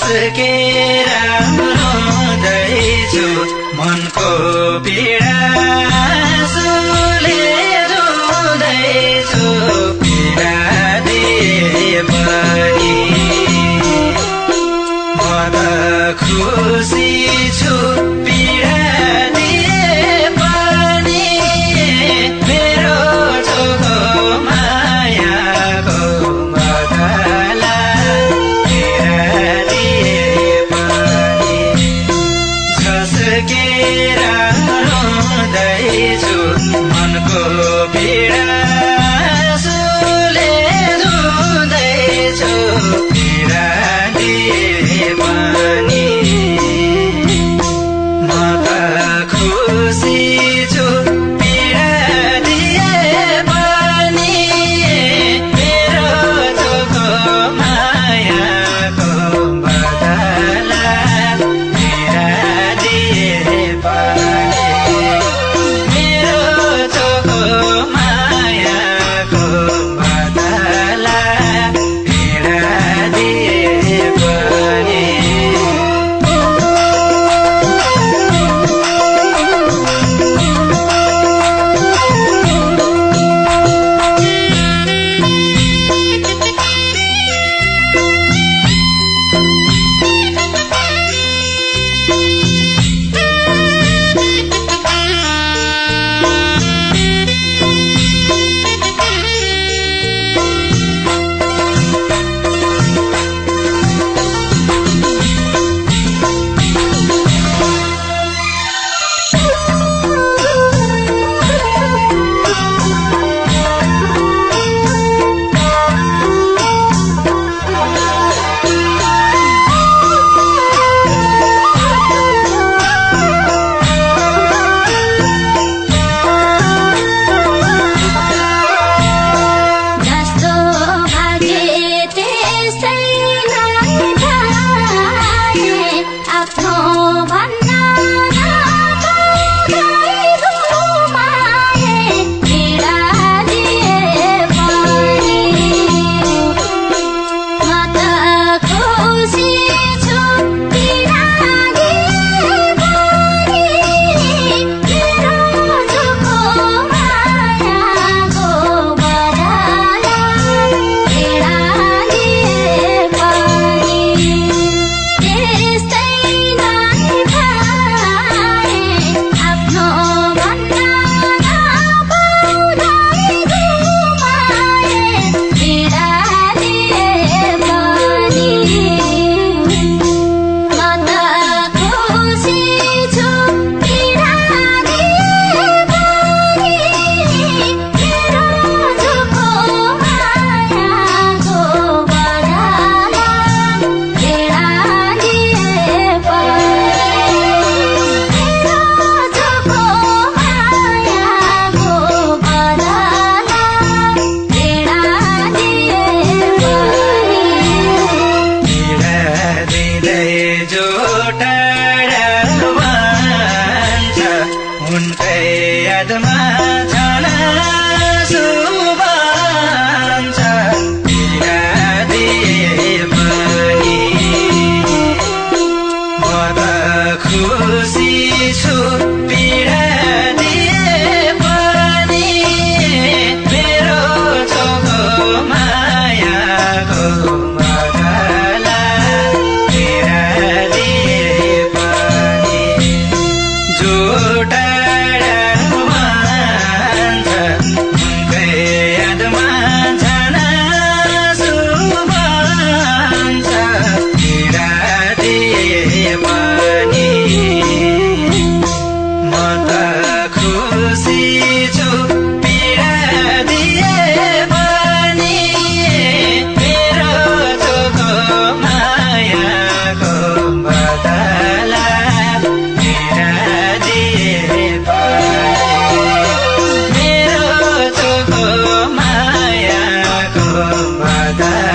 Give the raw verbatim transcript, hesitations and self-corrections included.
झस्केर रुँदैछु मनको पीडा सुले रुँदैछु पीडा दिए पनि म त खुसी छु पीडा दिए पनि मेरो छोको मायाको बदला पीडा दिए पनि झस्केर रुँदैछु मनको पीडा सुले रुँदैछु पीडा दिए पनि म त खुसी छु पीडा दिए पनि मेरो छोको मायाको बदला पीडा दिए पनि मेरो छोको मायाको बदला पीडा दिए पनि उनकै यादमा झनासु बन्छ पीडा दिए पनि म त खुसी छु पीडा दिए पनि मेरो छोको मायाको बदला पीडा दिए पनि जोटा da